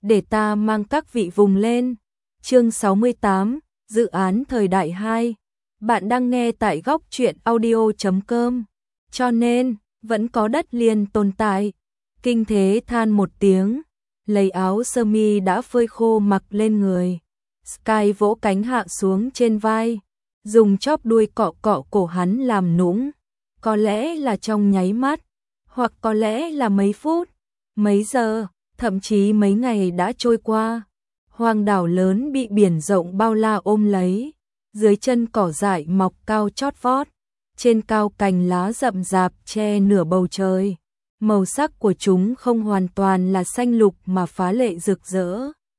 để ta mang các vị vùng lên. Chương 68, dự án thời đại 2. Bạn đang nghe tại góc truyện audio.com. Cho nên, vẫn có đất liền tồn tại. Kinh Thế than một tiếng, lấy áo sơ mi đã phơi khô mặc lên người. Sky vỗ cánh hạ xuống trên vai, dùng chóp đuôi cọ cọ cổ hắn làm nũng. Có lẽ là trong nháy mắt, hoặc có lẽ là mấy phút, mấy giờ, thậm chí mấy ngày đã trôi qua. Hoang đảo lớn bị biển rộng bao la ôm lấy, dưới chân cỏ dại mọc cao chót vót, trên cao cành lá rậm rạp che nửa bầu trời. Màu sắc của chúng không hoàn toàn là xanh lục mà phá lệ rực rỡ.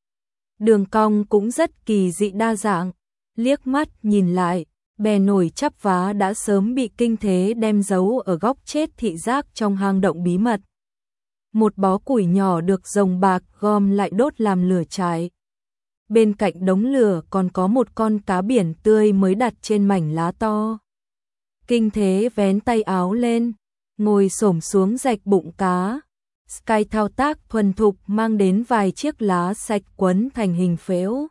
Đường cong cũng rất kỳ dị đa dạng, liếc mắt nhìn lại, bè nổi chắp vá đã sớm bị Kinh Thế đem giấu ở góc chết thị giác trong hang động bí mật. Một bó củi nhỏ được rồng bạc gom lại đốt làm lửa cháy. Bên cạnh đống lửa còn có một con cá biển tươi mới đặt trên mảnh lá to. Kinh Thế vén tay áo lên, ngồi xổm xuống rạch bụng cá. Sky thao tác thuần thục mang đến vài chiếc lá sạch quấn thành hình phễu.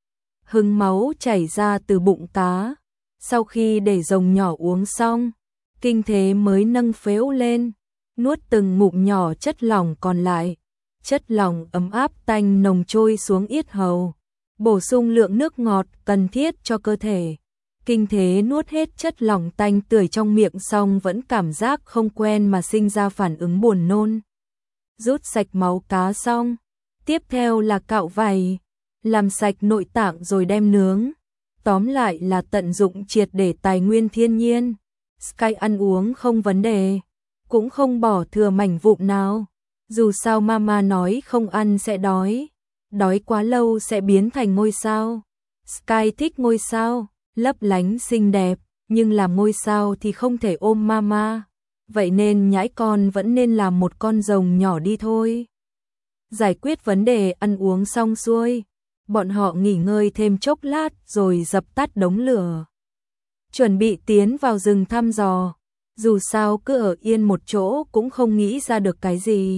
Hứng máu chảy ra từ bụng cá. Sau khi để rồng nhỏ uống xong, Kinh Thế mới nâng phễu lên, nuốt từng ngụm nhỏ chất lỏng còn lại. Chất lỏng ấm áp tanh nồng trôi xuống yết hầu, bổ sung lượng nước ngọt cần thiết cho cơ thể. Kinh Thế nuốt hết chất lỏng tanh tưởi trong miệng xong vẫn cảm giác không quen mà sinh ra phản ứng buồn nôn. Rút sạch máu cá xong, tiếp theo là cạo vảy, làm sạch nội tạng rồi đem nướng. Tóm lại là tận dụng triệt để tài nguyên thiên nhiên. Sky ăn uống không vấn đề, cũng không bỏ thừa mảnh vụn nào. Dù sao mama nói không ăn sẽ đói, đói quá lâu sẽ biến thành ngôi sao. Sky thích ngôi sao, lấp lánh xinh đẹp, nhưng làm ngôi sao thì không thể ôm mama. Vậy nên nhãi con vẫn nên làm một con rồng nhỏ đi thôi. Giải quyết vấn đề ăn uống xong xuôi, bọn họ nghỉ ngơi thêm chốc lát rồi dập tắt đống lửa. Chuẩn bị tiến vào rừng thăm dò, dù sao cứ ở yên một chỗ cũng không nghĩ ra được cái gì.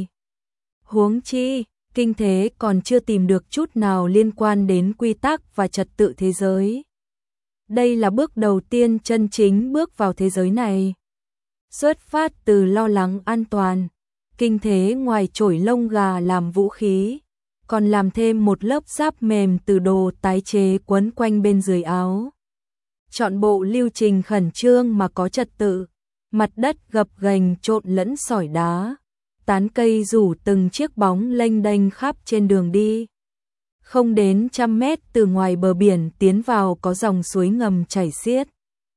Huống chi, Kinh Thế còn chưa tìm được chút nào liên quan đến quy tắc và trật tự thế giới. Đây là bước đầu tiên chân chính bước vào thế giới này. Xuất phát từ lo lắng an toàn, Kinh Thế ngoài chổi lông gà làm vũ khí, còn làm thêm một lớp giáp mềm từ đồ tái chế quấn quanh bên dưới áo. Chọn bộ lưu trình khẩn trương mà có trật tự, mặt đất gập ghềnh trộn lẫn sỏi đá, tán cây rủ từng chiếc bóng lênh đênh khắp trên đường đi. Không đến 100 mét từ ngoài bờ biển tiến vào có dòng suối ngầm chảy xiết.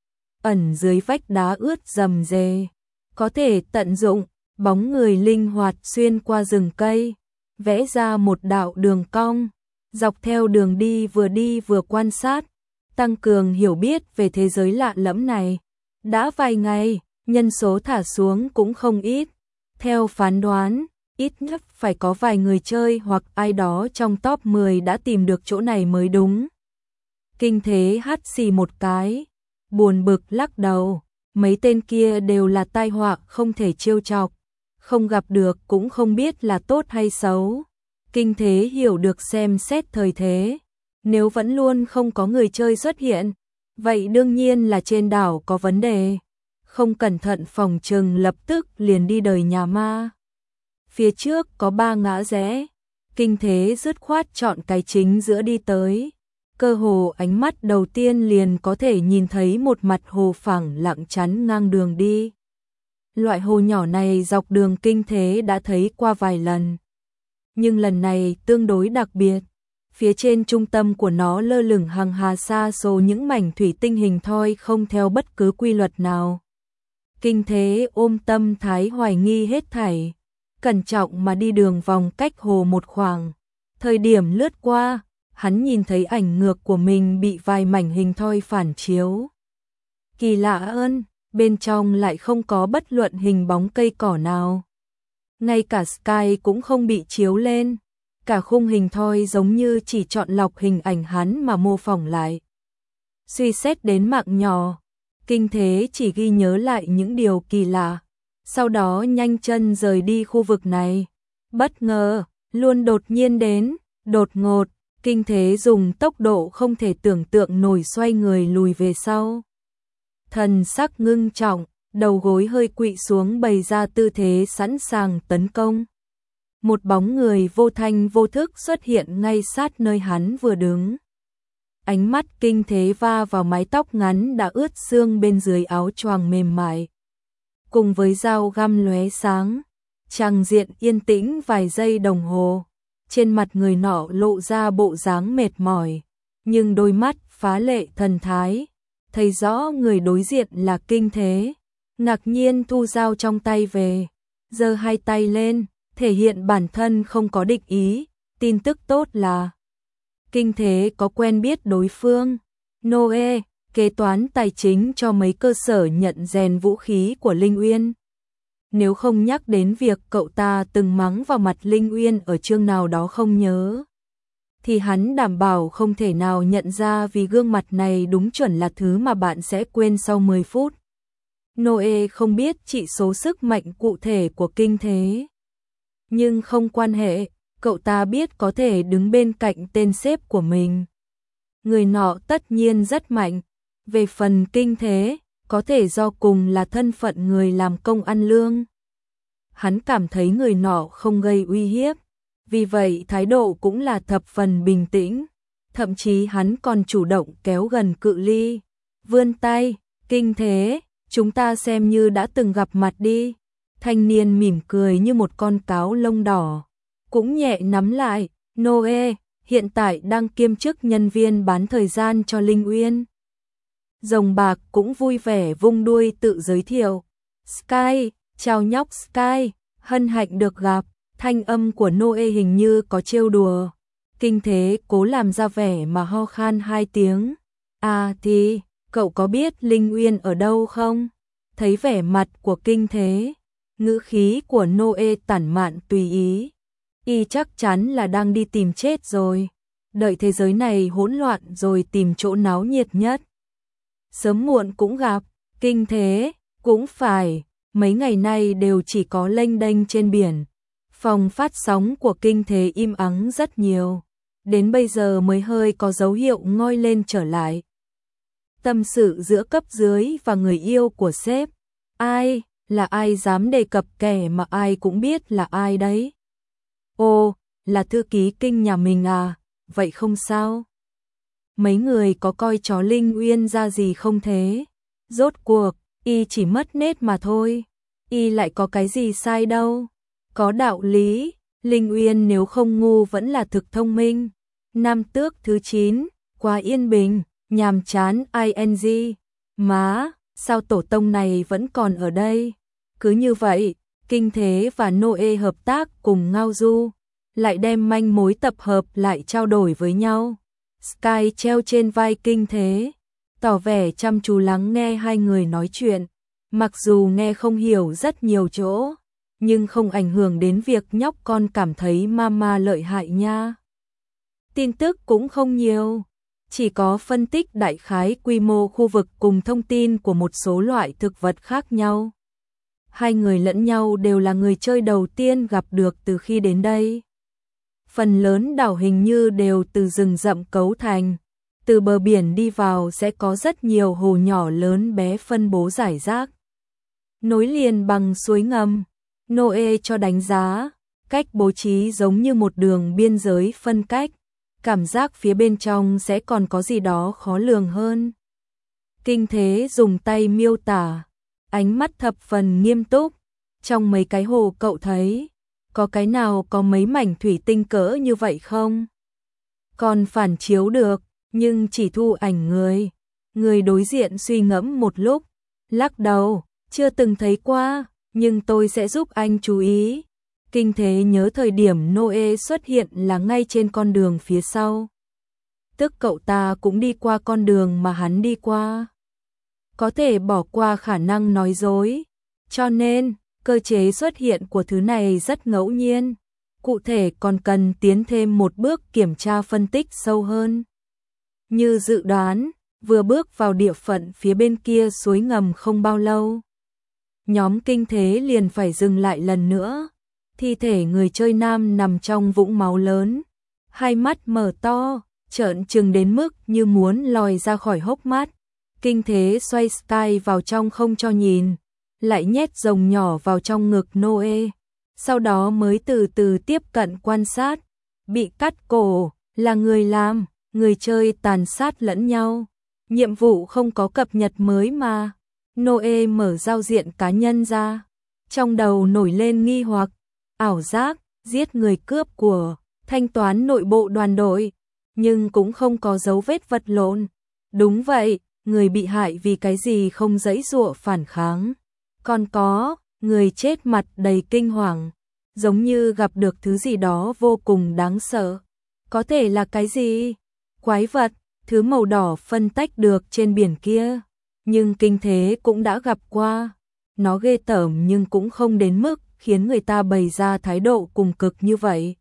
Ẩn dưới vách đá ướt rầm rề, có thể tận dụng, bóng người linh hoạt xuyên qua rừng cây, vẽ ra một đạo đường cong, dọc theo đường đi vừa quan sát, tăng cường hiểu biết về thế giới lạ lẫm này. Đã vài ngày, nhân số thả xuống cũng không ít. Theo phán đoán, ít nhất phải có vài người chơi hoặc ai đó trong top 10 đã tìm được chỗ này mới đúng. Kinh Thế hắt xì một cái, buồn bực lắc đầu, mấy tên kia đều là tai họa không thể trêu chọc, không gặp được cũng không biết là tốt hay xấu. Kinh Thế hiểu được xem xét thời thế, nếu vẫn luôn không có người chơi xuất hiện, vậy đương nhiên là trên đảo có vấn đề. Không cẩn thận phòng chừng lập tức liền đi đời nhà ma. Phía trước có 3 ngã rẽ, Kinh Thế dứt khoát chọn cái chính giữa đi tới. Cơ hồ ánh mắt đầu tiên liền có thể nhìn thấy một mặt hồ phẳng lặng chắn ngang đường đi. Loại hồ nhỏ này dọc đường Kinh Thế đã thấy qua vài lần, nhưng lần này tương đối đặc biệt. Phía trên trung tâm của nó lơ lửng hàng hà sa số những mảnh thủy tinh hình thoi không theo bất cứ quy luật nào. Kinh Thế ôm tâm thái hoài nghi hết thảy, cẩn trọng mà đi đường vòng cách hồ một khoảng. Thời điểm lướt qua, hắn nhìn thấy ảnh ngược của mình bị vài mảnh hình thoi phản chiếu. Kỳ lạ ơn, bên trong lại không có bất luận hình bóng cây cỏ nào. Ngay cả Sky cũng không bị chiếu lên. Cả khung hình thoi giống như chỉ chọn lọc hình ảnh hắn mà mô phỏng lại. Suy xét đến mạng nhỏ, Kinh Thế chỉ ghi nhớ lại những điều kỳ lạ, sau đó nhanh chân rời đi khu vực này. Bất ngờ, luôn đột nhiên đến, Đột ngột, Kinh Thế dùng tốc độ không thể tưởng tượng nổi xoay người lùi về sau. Thần sắc ngưng trọng, đầu gối hơi kụỵ xuống bày ra tư thế sẵn sàng tấn công. Một bóng người vô thanh vô thức xuất hiện ngay sát nơi hắn vừa đứng. Ánh mắt Kinh Thế va vào mái tóc ngắn đã ướt sương bên dưới áo choàng mềm mại. Cùng với dao găm lóe sáng, tràng diện yên tĩnh vài giây đồng hồ. Trên mặt người nọ lộ ra bộ dáng mệt mỏi, nhưng đôi mắt phá lệ thần thái. Thấy rõ người đối diện là Kinh Thế, ngạc nhiên thu dao trong tay về, giơ hai tay lên, thể hiện bản thân không có địch ý. Tin tức tốt là Kinh Thế có quen biết đối phương. Noe, kế toán tài chính cho mấy cơ sở nhận rèn vũ khí của Linh Uyên. Nếu không nhắc đến việc cậu ta từng mắng vào mặt Linh Uyên ở chương nào đó không nhớ, thì hắn đảm bảo không thể nào nhận ra, vì gương mặt này đúng chuẩn là thứ mà bạn sẽ quên sau 10 phút. Noe không biết chỉ số sức mạnh cụ thể của Kinh Thế, nhưng không quan hệ, cậu ta biết có thể đứng bên cạnh tên sếp của mình. Người nọ tất nhiên rất mạnh. Về phần Kinh Thế, có thể do cùng là thân phận người làm công ăn lương. Hắn cảm thấy người nọ không gây uy hiếp, vì vậy thái độ cũng là thập phần bình tĩnh. Thậm chí hắn còn chủ động kéo gần cự ly, vươn tay. Kinh Thế, chúng ta xem như đã từng gặp mặt đi. Thanh niên mỉm cười như một con cáo lông đỏ, cũng nhẹ nắm lại. Noe, hiện tại đang kiêm chức nhân viên bán thời gian cho Linh Uyên. Rồng bạc cũng vui vẻ vung đuôi tự giới thiệu. Sky, chào nhóc Sky, hân hạnh được gặp. Thanh âm của Noe hình như có trêu đùa. Kinh Thế cố làm ra vẻ mà ho khan 2 tiếng. À thì, cậu có biết Linh Uyên ở đâu không? Thấy vẻ mặt của Kinh Thế, ngữ khí của Noe tản mạn tùy ý. Y chắc chắn là đang đi tìm chết rồi. Đợi thế giới này hỗn loạn rồi tìm chỗ náo nhiệt nhất. Sớm muộn cũng gặp. Kinh Thế, cũng phải, mấy ngày nay đều chỉ có lênh đênh trên biển. Phòng phát sóng của Kinh Thế im ắng rất nhiều, đến bây giờ mới hơi có dấu hiệu ngoi lên trở lại. Tâm sự giữa cấp dưới và người yêu của sếp. Ai, là ai dám đề cập kẻ mà ai cũng biết là ai đấy? Ồ, là thư ký Kinh nhà mình à, vậy không sao. Mấy người có coi chó Linh Uyên ra gì không thế? Rốt cuộc, y chỉ mất nết mà thôi. Y lại có cái gì sai đâu. Có đạo lý, Linh Uyên nếu không ngu vẫn là thực thông minh. Nam tước thứ 9, quá yên bình, nhàm chán ing. Má, sao tổ tông này vẫn còn ở đây? Cứ như vậy, Kinh Thế và Noe hợp tác cùng ngao du, lại đem manh mối tập hợp lại trao đổi với nhau. Sky treo trên vai Kinh Thế, tỏ vẻ chăm chú lắng nghe hai người nói chuyện. Mặc dù nghe không hiểu rất nhiều chỗ, nhưng không ảnh hưởng đến việc nhóc con cảm thấy mama lợi hại nha. Tin tức cũng không nhiều, chỉ có phân tích đại khái quy mô khu vực cùng thông tin của một số loại thực vật khác nhau. Hai người lẫn nhau đều là người chơi đầu tiên gặp được từ khi đến đây. Phần lớn đảo hình như đều từ rừng rậm cấu thành. Từ bờ biển đi vào sẽ có rất nhiều hồ nhỏ lớn bé phân bố rải rác, nối liền bằng suối ngầm. Noe cho đánh giá, cách bố trí giống như một đường biên giới phân cách, cảm giác phía bên trong sẽ còn có gì đó khó lường hơn. Kinh Thế dùng tay miêu tả, ánh mắt thập phần nghiêm túc. Trong mấy cái hồ cậu thấy, có cái nào có mấy mảnh thủy tinh cỡ như vậy không? Còn phản chiếu được, nhưng chỉ thu ảnh người. Người đối diện suy ngẫm một lúc, lắc đầu, chưa từng thấy qua, nhưng tôi sẽ giúp anh chú ý. Kinh Thế nhớ thời điểm Noe xuất hiện là ngay trên con đường phía sau. Tức cậu ta cũng đi qua con đường mà hắn đi qua. Có thể bỏ qua khả năng nói dối, cho nên cơ chế xuất hiện của thứ này rất ngẫu nhiên. Cụ thể còn cần tiến thêm một bước kiểm tra phân tích sâu hơn. Như dự đoán, vừa bước vào địa phận phía bên kia suối ngầm không bao lâu, nhóm Kinh Thế liền phải dừng lại lần nữa. Thi thể người chơi nam nằm trong vũng máu lớn, hai mắt mở to, trợn trừng đến mức như muốn lòi ra khỏi hốc mắt. Kinh thế xoay Sky vào trong không cho nhìn, lại nhét rồng nhỏ vào trong ngực Noe, sau đó mới từ từ tiếp cận quan sát. Bị cắt cổ là người làm, người chơi tàn sát lẫn nhau. Nhiệm vụ không có cập nhật mới mà. Noe mở giao diện cá nhân ra, trong đầu nổi lên nghi hoặc, ảo giác, giết người cướp của, thanh toán nội bộ đoàn đội, nhưng cũng không có dấu vết vật lộn. Đúng vậy, người bị hại vì cái gì không giãy giụa phản kháng. Còn có, người chết mặt đầy kinh hoàng, giống như gặp được thứ gì đó vô cùng đáng sợ. Có thể là cái gì? Quái vật, thứ màu đỏ phân tách được trên biển kia. Nhưng kinh thế cũng đã gặp qua. Nó ghê tởm nhưng cũng không đến mức khiến người ta bày ra thái độ cùng cực như vậy.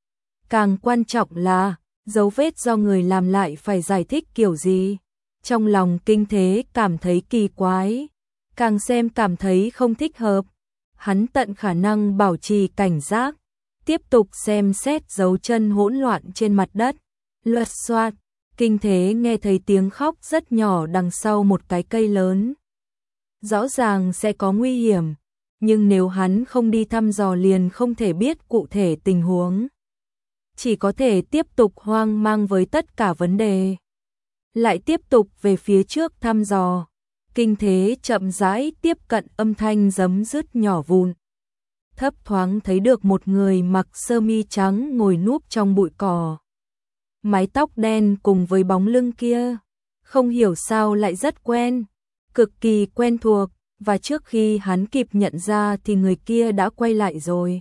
Càng quan trọng là, dấu vết do người làm lại phải giải thích kiểu gì. Trong lòng kinh thế cảm thấy kỳ quái, càng xem cảm thấy không thích hợp. Hắn tận khả năng bảo trì cảnh giác, tiếp tục xem xét dấu chân hỗn loạn trên mặt đất. Luật xoạt, kinh thế nghe thấy tiếng khóc rất nhỏ đằng sau một cái cây lớn. Rõ ràng sẽ có nguy hiểm, nhưng nếu hắn không đi thăm dò liền không thể biết cụ thể tình huống. Chỉ có thể tiếp tục hoang mang với tất cả vấn đề. Lại tiếp tục về phía trước thăm dò. Kinh thế chậm rãi tiếp cận âm thanh giấm dứt nhỏ vụn. Thấp thoáng thấy được một người mặc sơ mi trắng ngồi núp trong bụi cỏ. Mái tóc đen cùng với bóng lưng kia, không hiểu sao lại rất quen, cực kỳ quen thuộc, và trước khi hắn kịp nhận ra thì người kia đã quay lại rồi.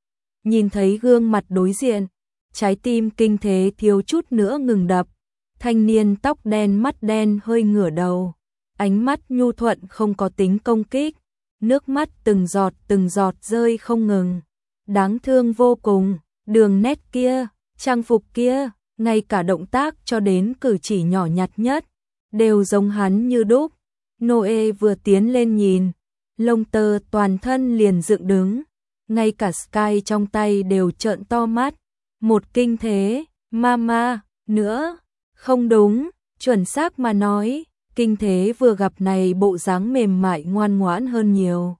Nhìn thấy gương mặt đối diện, trái tim kinh thế thiếu chút nữa ngừng đập. Thanh niên tóc đen mắt đen hơi ngửa đầu, ánh mắt nhu thuận không có tính công kích, nước mắt từng giọt rơi không ngừng. Đáng thương vô cùng, đường nét kia, trang phục kia, ngay cả động tác cho đến cử chỉ nhỏ nhặt nhất, đều giống hắn như đúc. Noe vừa tiến lên nhìn, lông tơ toàn thân liền dựng đứng, ngay cả Sky trong tay đều trợn to mắt. Một kinh thế, mama, nữa, không đúng, chuẩn xác mà nói, kinh thế vừa gặp này bộ dáng mềm mại ngoan ngoãn hơn nhiều.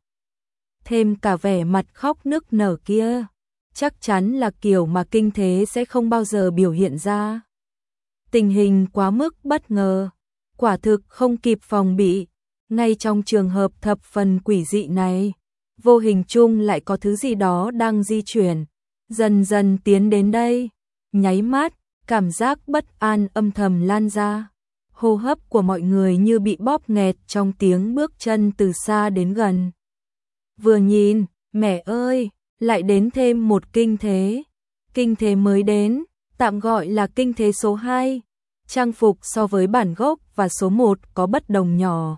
Thêm cả vẻ mặt khóc nức nở kia, chắc chắn là kiểu mà kinh thế sẽ không bao giờ biểu hiện ra. Tình hình quá mức bất ngờ, quả thực không kịp phòng bị, ngay trong trường hợp thập phần quỷ dị này, vô hình chung lại có thứ gì đó đang di chuyển, dần dần tiến đến đây. Nháy mắt, cảm giác bất an âm thầm lan ra. Hô hấp của mọi người như bị bóp nghẹt trong tiếng bước chân từ xa đến gần. Vừa nhìn, mẹ ơi, lại đến thêm một kinh thế. Kinh thế mới đến, tạm gọi là kinh thế số 2. Trang phục so với bản gốc và số 1 có bất đồng nhỏ.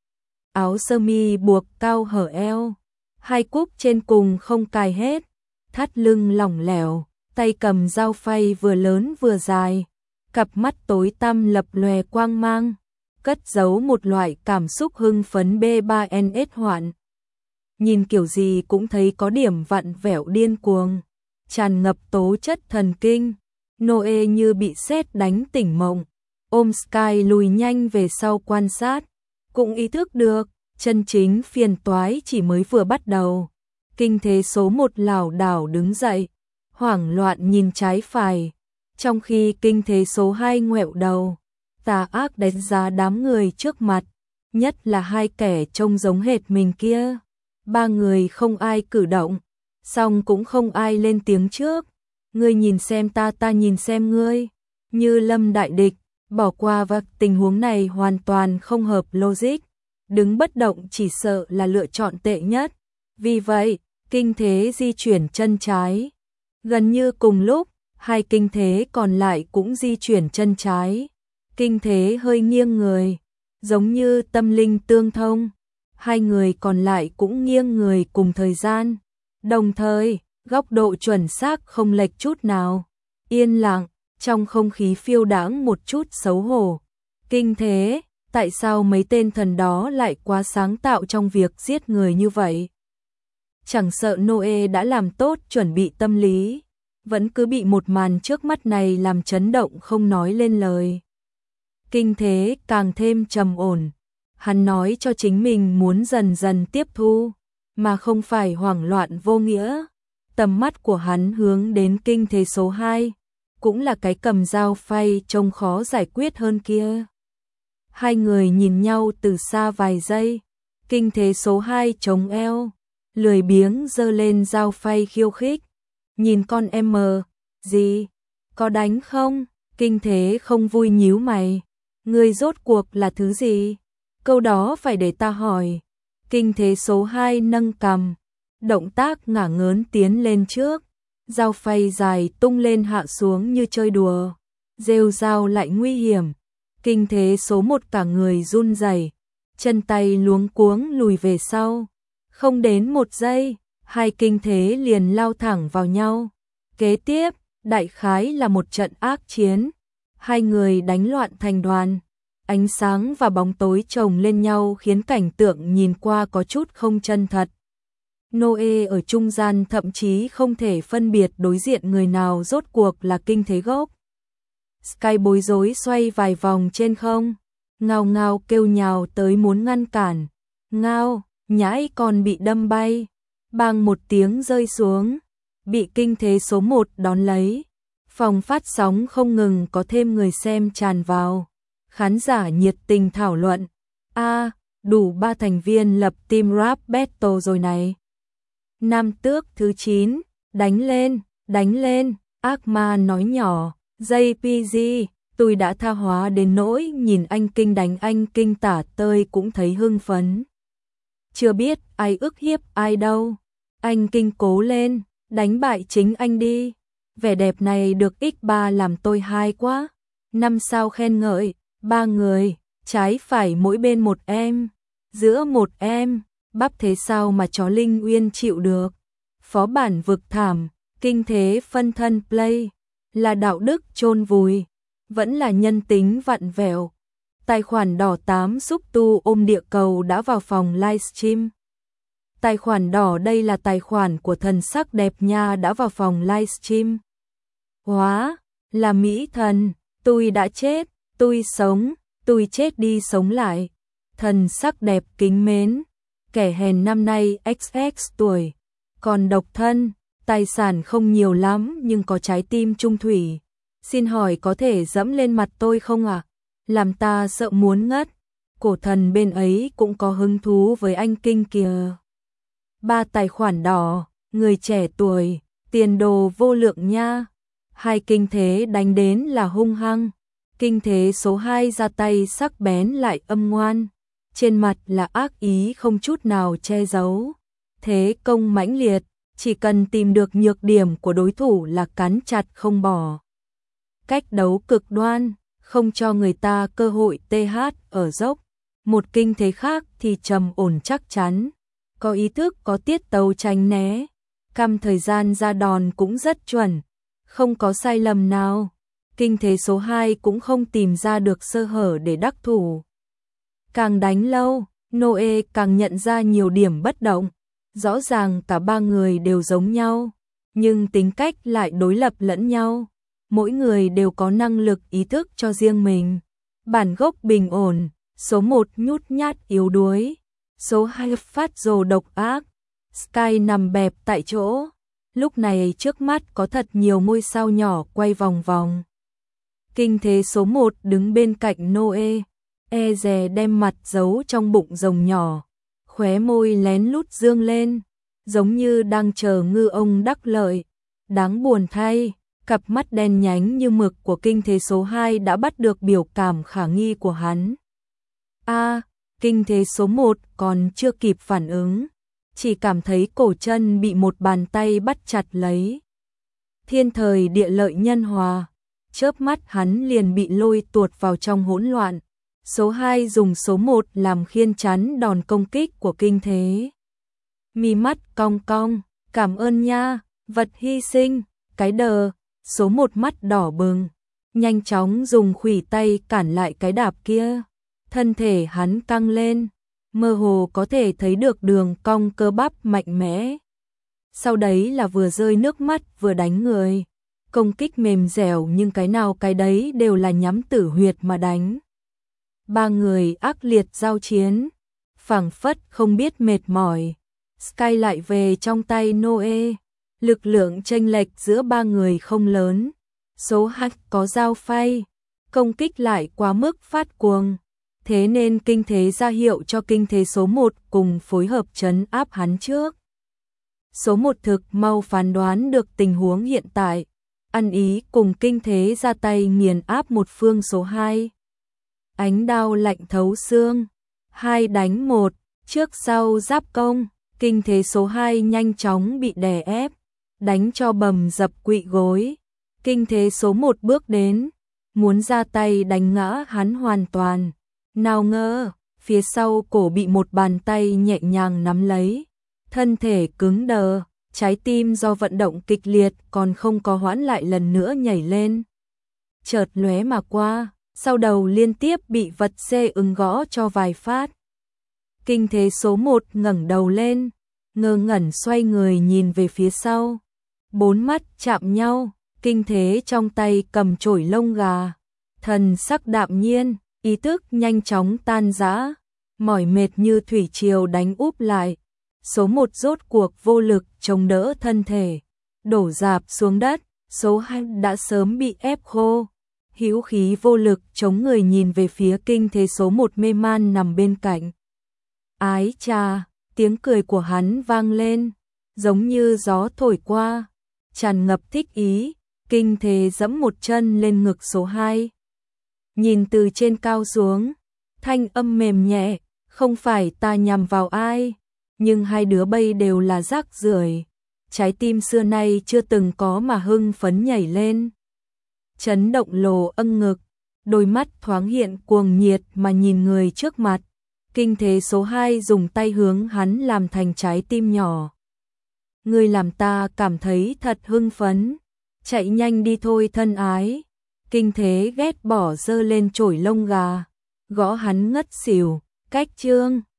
Áo sơ mi buộc cao hở eo, hai cúc trên cùng không cài hết, thắt lưng lỏng lẻo, tay cầm dao phay vừa lớn vừa dài, cặp mắt tối tăm lập lòe quang mang, cất giấu một loại cảm xúc hưng phấn B3NS hoạn. Nhìn kiểu gì cũng thấy có điểm vặn vẹo điên cuồng, tràn ngập tố chất thần kinh. Noe như bị sét đánh tỉnh mộng, ôm Sky lùi nhanh về sau quan sát, cũng ý thức được, chân chính phiền toái chỉ mới vừa bắt đầu. Kinh thế số 1 lảo đảo đứng dậy, hoảng loạn nhìn trái phải, trong khi kinh thế số 2 ngoẹo đầu, tà ác đánh giá đám người trước mặt, nhất là hai kẻ trông giống hệt mình kia. Ba người không ai cử động, song cũng không ai lên tiếng trước. Ngươi nhìn xem ta nhìn xem ngươi, như lâm đại địch, bỏ qua và tình huống này hoàn toàn không hợp logic. Đứng bất động chỉ sợ là lựa chọn tệ nhất. Vì vậy, kinh thế di chuyển chân trái. Gần như cùng lúc, hai kinh thế còn lại cũng di chuyển chân trái. Kinh thế hơi nghiêng người, giống như tâm linh tương thông. Hai người còn lại cũng nghiêng người cùng thời gian. Đồng thời, góc độ chuẩn xác không lệch chút nào. Yên lặng, trong không khí phiêu đãng một chút xấu hổ. Kinh thế, tại sao mấy tên thần đó lại quá sáng tạo trong việc giết người như vậy? Chẳng sợ Noe đã làm tốt chuẩn bị tâm lý, vẫn cứ bị một màn trước mắt này làm chấn động không nói lên lời. Kinh Thế càng thêm trầm ổn, hắn nói cho chính mình muốn dần dần tiếp thu, mà không phải hoảng loạn vô nghĩa. Tầm mắt của hắn hướng đến Kinh Thế số 2, cũng là cái cầm dao phay trông khó giải quyết hơn kia. Hai người nhìn nhau từ xa vài giây, Kinh Thế số 2 chống eo, lười biếng giơ lên dao phay khiêu khích. Nhìn con em mờ, gì? Có đánh không? Kinh Thế không vui nhíu mày. Ngươi rốt cuộc là thứ gì? Câu đó phải để ta hỏi. Kinh Thế số 2 nâng cằm, động tác ngả ngớn tiến lên trước, dao phay dài tung lên hạ xuống như chơi đùa, rêu rao lại nguy hiểm. Kinh Thế số 1 cả người run rẩy, chân tay luống cuống lùi về sau. Không đến một giây, hai kinh thế liền lao thẳng vào nhau. Kế tiếp, đại khái là một trận ác chiến. Hai người đánh loạn thành đoàn. Ánh sáng và bóng tối chồng lên nhau khiến cảnh tượng nhìn qua có chút không chân thật. Noe ở trung gian thậm chí không thể phân biệt đối diện người nào rốt cuộc là kinh thế gốc. Sky bối rối xoay vài vòng trên không, ngao ngao kêu nhào tới muốn ngăn cản. Ngao, nhãi còn bị đâm bay, bang một tiếng rơi xuống, bị Kinh Thế số 1 đón lấy. Phòng phát sóng không ngừng có thêm người xem tràn vào, khán giả nhiệt tình thảo luận. Đủ 3 thành viên lập team rap battle rồi này. Nam tước thứ 9, đánh lên, ác ma nói nhỏ, JPG, tôi đã tha hóa đến nỗi nhìn anh Kinh đánh anh Kinh tả tơi cũng thấy hưng phấn. Chưa biết ai ức hiếp ai đâu, anh Kinh cố lên, đánh bại chính anh đi. Vẻ đẹp này được x3 làm tôi hai quá. 5 sao khen ngợi, 3 người, trái phải mỗi bên một em, giữa một em, bắp thế sao mà chó Linh Uyên chịu được. Phó bản vực thảm, Kinh Thế phân thân play, là đạo đức chôn vùi, vẫn là nhân tính vặn vẹo. Tài khoản đỏ 8 xúc tu ôm địa cầu đã vào phòng livestream. Tài khoản đỏ đây là tài khoản của thần sắc đẹp nha đã vào phòng livestream. Hóa, là mỹ thần, tôi đã chết, tôi sống, tôi chết đi sống lại. Thần sắc đẹp kính mến, kẻ hèn năm nay XX tuổi, còn độc thân, tài sản không nhiều lắm nhưng có trái tim trung thủy. Xin hỏi có thể dẫm lên mặt tôi không ạ? Làm ta sợ muốn ngất. Cổ thần bên ấy cũng có hứng thú với anh Kinh kìa. 3 tài khoản đỏ, người trẻ tuổi, tiền đồ vô lượng nha. Hai Kinh Thế đánh đến là hung hăng. Kinh Thế số 2 ra tay sắc bén lại âm ngoan, trên mặt là ác ý không chút nào che giấu. Thế công mãnh liệt, chỉ cần tìm được nhược điểm của đối thủ là cắn chặt không bỏ. Cách đấu cực đoan, không cho người ta cơ hội TH ở dốc. Một Kinh Thế khác thì trầm ổn chắc chắn, có ý thức có tiết tấu tránh né, căm thời gian ra đòn cũng rất chuẩn, không có sai lầm nào. Kinh Thế số 2 cũng không tìm ra được sơ hở để đắc thủ. Càng đánh lâu, Noe càng nhận ra nhiều điểm bất động. Rõ ràng cả 3 người đều giống nhau, nhưng tính cách lại đối lập lẫn nhau. Mỗi người đều có năng lực ý thức cho riêng mình. Bản gốc bình ổn, số 1 nhút nhát yếu đuối, số 2 phát rồ độc ác. Sky nằm bẹp tại chỗ. Lúc này trước mắt có thật nhiều ngôi sao nhỏ quay vòng vòng. Kinh Thế số 1 đứng bên cạnh Noe, e dè đem mặt giấu trong bụng rồng nhỏ, khóe môi lén lút dương lên, giống như đang chờ ngư ông đắc lợi. Đáng buồn thay, cặp mắt đen nhánh như mực của Kinh Thế số 2 đã bắt được biểu cảm khả nghi của hắn. Kinh Thế số 1 còn chưa kịp phản ứng, chỉ cảm thấy cổ chân bị một bàn tay bắt chặt lấy. Thiên thời địa lợi nhân hòa, chớp mắt hắn liền bị lôi tuột vào trong hỗn loạn. Số 2 dùng số 1 làm khiên chắn đòn công kích của Kinh Thế. Mi mắt cong cong, cảm ơn nha, vật hy sinh, cái đờ. Số 1 mắt đỏ bừng, nhanh chóng dùng khuỷu tay cản lại cái đạp kia. Thân thể hắn căng lên, mơ hồ có thể thấy được đường cong cơ bắp mạnh mẽ. Sau đấy là vừa rơi nước mắt vừa đánh người. công kích mềm dẻo nhưng cái nào cái đấy đều là nhắm tử huyệt mà đánh. Ba người ác liệt giao chiến, phảng phất không biết mệt mỏi. Sky lại về trong tay Noe, lực lượng chênh lệch giữa ba người không lớn. Số H có dao phay, công kích lại quá mức phát cuồng, thế nên kinh thế ra hiệu cho kinh thế số 1 cùng phối hợp trấn áp hắn trước. Số 1 thực mau phán đoán được tình huống hiện tại, ăn ý cùng kinh thế ra tay nghiền áp một phương số 2. Ánh đao lạnh thấu xương, 2 đánh 1, trước sau giáp công, kinh thế số 2 nhanh chóng bị đè ép, đánh cho bầm dập quỵ gối. Kinh thế số 1 bước đến, muốn ra tay đánh ngã hắn hoàn toàn. Nào ngờ, phía sau cổ bị một bàn tay nhẹ nhàng nắm lấy, thân thể cứng đờ, trái tim do vận động kịch liệt còn không có hoãn lại lần nữa nhảy lên. Chợt lóe mà qua, sau đầu liên tiếp bị vật xê ứng gõ cho vài phát. Kinh thế số 1 ngẩng đầu lên, ngơ ngẩn xoay người nhìn về phía sau. 4 mắt chạm nhau, kinh thế trong tay cầm chổi lông gà, thần sắc đạm nhiên, ý thức nhanh chóng tan rã, mỏi mệt như thủy triều đánh úp lại. Số 1 rốt cuộc vô lực chống đỡ thân thể, đổ rạp xuống đất. Số 2 đã sớm bị ép khô, hữu khí vô lực chống người nhìn về phía kinh thế số 1 mê man nằm bên cạnh. Ái chà, tiếng cười của hắn vang lên, giống như gió thổi qua, tràn ngập thích ý. Kinh thế giẫm một chân lên ngực số 2. Nhìn từ trên cao xuống, thanh âm mềm nhẹ, không phải ta nhằm vào ai, nhưng hai đứa bay đều là rác rưởi. Trái tim xưa nay chưa từng có mà hưng phấn nhảy lên. Chấn động lồ âng ngực, đôi mắt thoáng hiện cuồng nhiệt mà nhìn người trước mặt. Kinh thế số 2 dùng tay hướng hắn làm thành trái tim nhỏ. Ngươi làm ta cảm thấy thật hưng phấn. Chạy nhanh đi thôi thân ái. Kinh thế ghét bỏ giơ lên chổi lông gà, gõ hắn ngất xỉu. Cách chương